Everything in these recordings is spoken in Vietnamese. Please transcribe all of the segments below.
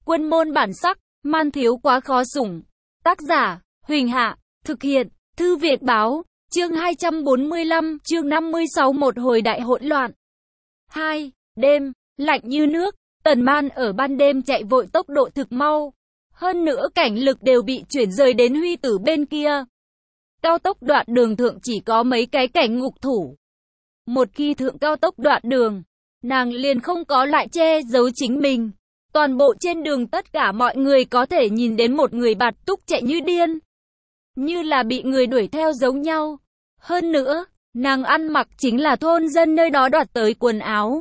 Quân môn bản sắc, man thiếu quá khó sủng. Tác giả, Huỳnh Hạ, thực hiện, Thư Việt Báo, chương 245, chương 56 một hồi đại hỗn loạn. 2. Đêm, lạnh như nước, Tần Man ở ban đêm chạy vội tốc độ thực mau. Hơn nữa cảnh lực đều bị chuyển rời đến Huy Tử bên kia. Cao tốc đoạn đường thượng chỉ có mấy cái cảnh ngục thủ. Một khi thượng cao tốc đoạn đường, nàng liền không có lại che giấu chính mình. Toàn bộ trên đường tất cả mọi người có thể nhìn đến một người bạt túc chạy như điên. Như là bị người đuổi theo giống nhau. Hơn nữa, nàng ăn mặc chính là thôn dân nơi đó đoạt tới quần áo.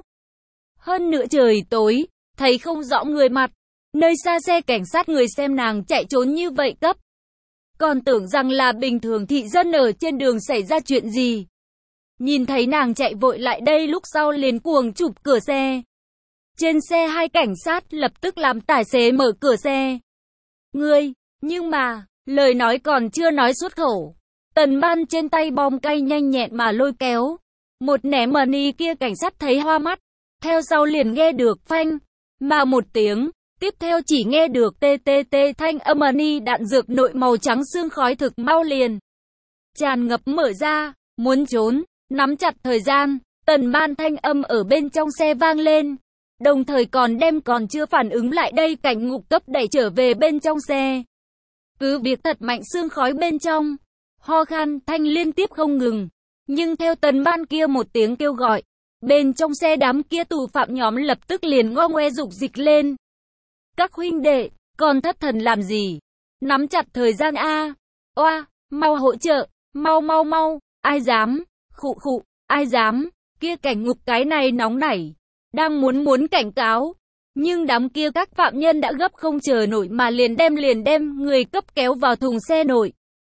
Hơn nữa trời tối, thấy không rõ người mặt. Nơi xa xe cảnh sát người xem nàng chạy trốn như vậy cấp. Còn tưởng rằng là bình thường thị dân ở trên đường xảy ra chuyện gì. Nhìn thấy nàng chạy vội lại đây lúc sau liền cuồng chụp cửa xe. Trên xe hai cảnh sát lập tức làm tài xế mở cửa xe. Ngươi, nhưng mà, lời nói còn chưa nói xuất khẩu. Tần Man trên tay bom cay nhanh nhẹn mà lôi kéo. Một ném money kia cảnh sát thấy hoa mắt. Theo sau liền nghe được phanh, mà một tiếng. Tiếp theo chỉ nghe được TTT thanh âm money đạn dược nội màu trắng xương khói thực mau liền. Tràn ngập mở ra, muốn trốn, nắm chặt thời gian. Tần Man thanh âm ở bên trong xe vang lên. Đồng thời còn đem còn chưa phản ứng lại đây cảnh ngục cấp đẩy trở về bên trong xe. Cứ việc thật mạnh xương khói bên trong, ho khan thanh liên tiếp không ngừng. Nhưng theo Tần Man kia một tiếng kêu gọi, bên trong xe đám kia tù phạm nhóm lập tức liền ngo ngoe dục dịch lên. Các huynh đệ, còn thất thần làm gì? Nắm chặt thời gian a. Oa, mau hỗ trợ, mau, ai dám? Khụ, ai dám? Kia cảnh ngục cái này nóng nảy. Đang muốn cảnh cáo, nhưng đám kia các phạm nhân đã gấp không chờ nổi mà liền đem người cấp kéo vào thùng xe nổi.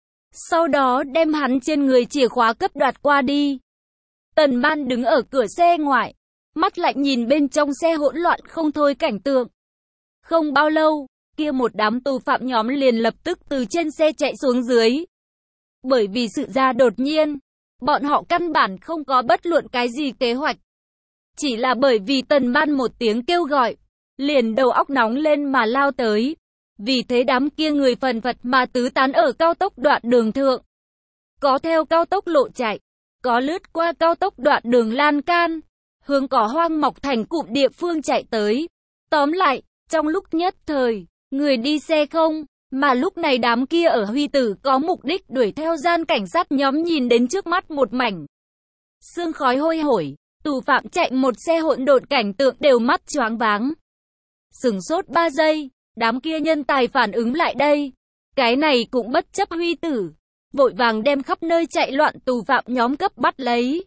Sau đó đem hắn trên người chìa khóa cấp đoạt qua đi. Tần Man đứng ở cửa xe ngoại, mắt lạnh nhìn bên trong xe hỗn loạn không thôi cảnh tượng. Không bao lâu, kia một đám tù phạm nhóm liền lập tức từ trên xe chạy xuống dưới. Bởi vì sự ra đột nhiên, bọn họ căn bản không có bất luận cái gì kế hoạch. Chỉ là bởi vì Tần Man một tiếng kêu gọi, liền đầu óc nóng lên mà lao tới. Vì thế đám kia người phần phật mà tứ tán ở cao tốc đoạn đường thượng. Có theo cao tốc lộ chạy, có lướt qua cao tốc đoạn đường lan can, hướng cỏ hoang mọc thành cụm địa phương chạy tới. Tóm lại, trong lúc nhất thời, người đi xe không, mà lúc này đám kia ở Huy Tử có mục đích đuổi theo gian cảnh sát nhóm nhìn đến trước mắt một mảnh sương khói hôi hổi. Tù phạm chạy một xe hỗn độn cảnh tượng đều mắt choáng váng. Sửng sốt 3 giây, đám kia nhân tài phản ứng lại đây. Cái này cũng bất chấp Huy Tử, vội vàng đem khắp nơi chạy loạn tù phạm nhóm cấp bắt lấy.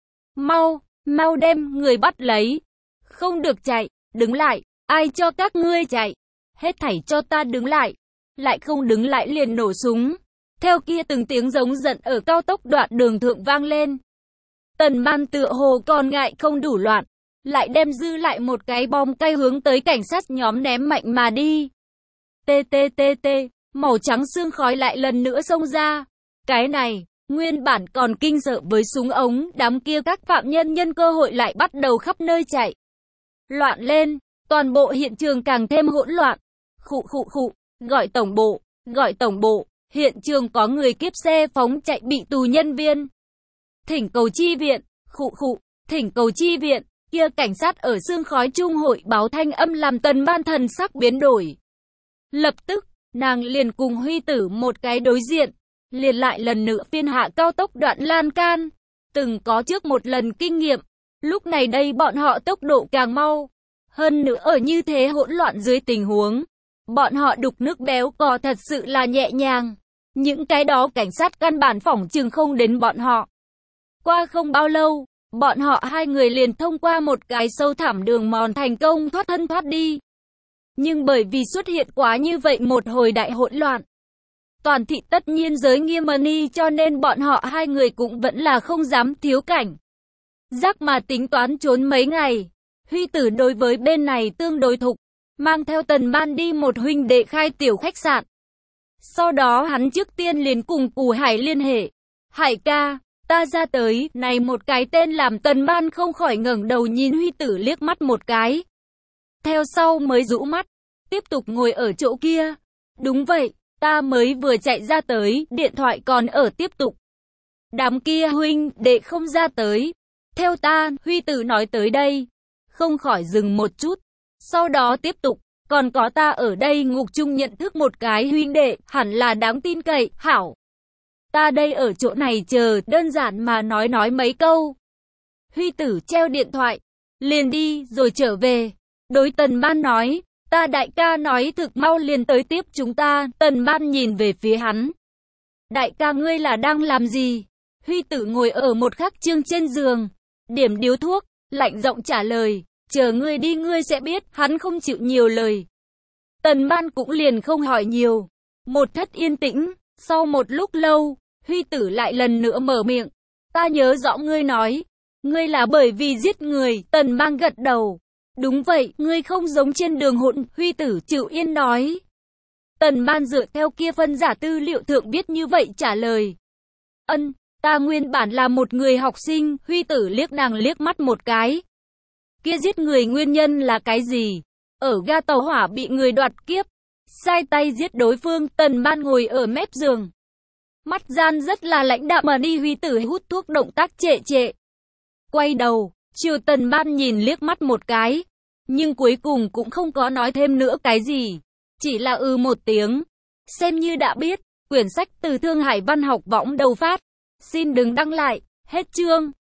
Mau đem người bắt lấy. Không được chạy, đứng lại, ai cho các ngươi chạy? Hết thảy cho ta đứng lại. Lại không đứng lại liền nổ súng. Theo kia từng tiếng giống giận ở cao tốc đoạn đường thượng vang lên. Tần Man tựa hồ còn ngại không đủ loạn, lại đem dư lại một cái bom cay hướng tới cảnh sát nhóm ném mạnh mà đi. TTTT, màu trắng xương khói lại lần nữa xông ra. Cái này, nguyên bản còn kinh sợ với súng ống, đám kia các phạm nhân nhân cơ hội lại bắt đầu khắp nơi chạy. Loạn lên, toàn bộ hiện trường càng thêm hỗn loạn. Khụ, gọi tổng bộ, hiện trường có người kiếp xe phóng chạy bị tù nhân viên. Thỉnh cầu chi viện, thỉnh cầu chi viện, kia cảnh sát ở sương khói trung hội báo thanh âm làm Tần Man thần sắc biến đổi. Lập tức, nàng liền cùng Huy Tử một cái đối diện, liền lại lần nữa phiên hạ cao tốc đoạn lan can, từng có trước một lần kinh nghiệm, lúc này đây bọn họ tốc độ càng mau, hơn nữa ở như thế hỗn loạn dưới tình huống, bọn họ đục nước béo cò thật sự là nhẹ nhàng, những cái đó cảnh sát căn bản phỏng chừng không đến bọn họ. Qua không bao lâu, bọn họ hai người liền thông qua một cái sâu thẳm đường mòn thành công thoát thân thoát đi. Nhưng bởi vì xuất hiện quá như vậy một hồi đại hỗn loạn, toàn thị tất nhiên giới nghiêm money cho nên bọn họ hai người cũng vẫn là không dám thiếu cảnh. Giác mà tính toán trốn mấy ngày, Huy Tử đối với bên này tương đối thục, mang theo Tần Man đi một huynh đệ khai tiểu khách sạn. Sau đó hắn trước tiên liền cùng Cù Hải liên hệ. Hải ca, ta ra tới, này một cái tên làm Tần Man không khỏi ngẩng đầu nhìn Huy Tử liếc mắt một cái. Theo sau mới rũ mắt, tiếp tục ngồi ở chỗ kia. Đúng vậy, ta mới vừa chạy ra tới, điện thoại còn ở tiếp tục. Đám kia huynh đệ không ra tới. Theo ta, Huy Tử nói tới đây. Không khỏi dừng một chút. Sau đó tiếp tục. Còn có ta ở đây ngục chung nhận thức một cái huynh đệ, hẳn là đáng tin cậy, hảo. Ta đây ở chỗ này chờ, đơn giản mà nói mấy câu. Huy Tử treo điện thoại, liền đi rồi trở về. Đối Tần Ban nói, ta đại ca nói thực mau liền tới tiếp chúng ta. Tần Ban nhìn về phía hắn. Đại ca ngươi là đang làm gì? Huy Tử ngồi ở một khắc chương trên giường, điểm điếu thuốc, lạnh giọng trả lời, chờ ngươi đi ngươi sẽ biết. Hắn không chịu nhiều lời. Tần Ban cũng liền không hỏi nhiều. Một thất yên tĩnh, sau một lúc lâu, Huy Tử lại lần nữa mở miệng. Ta nhớ rõ ngươi nói, ngươi là bởi vì giết người. Tần Ban gật đầu. Đúng vậy, ngươi không giống trên đường hỗn. Huy Tử chịu yên nói. Tần Ban dựa theo kia phân giả tư liệu thượng viết như vậy trả lời. Ân, ta nguyên bản là một người học sinh. Huy Tử liếc nàng liếc mắt một cái. Kia giết người nguyên nhân là cái gì? Ở ga tàu hỏa bị người đoạt kiếp, sai tay giết đối phương. Tần Ban ngồi ở mép giường, mắt gian rất là lãnh đạm mà đi. Huy Tử hút thuốc động tác trệ trệ. Quay đầu, chiều Tần Ban nhìn liếc mắt một cái, nhưng cuối cùng cũng không có nói thêm nữa cái gì, chỉ là một tiếng. Xem như đã biết, quyển sách từ Thương Hải Văn Học Võng đầu phát. Xin đừng đăng lại, hết chương.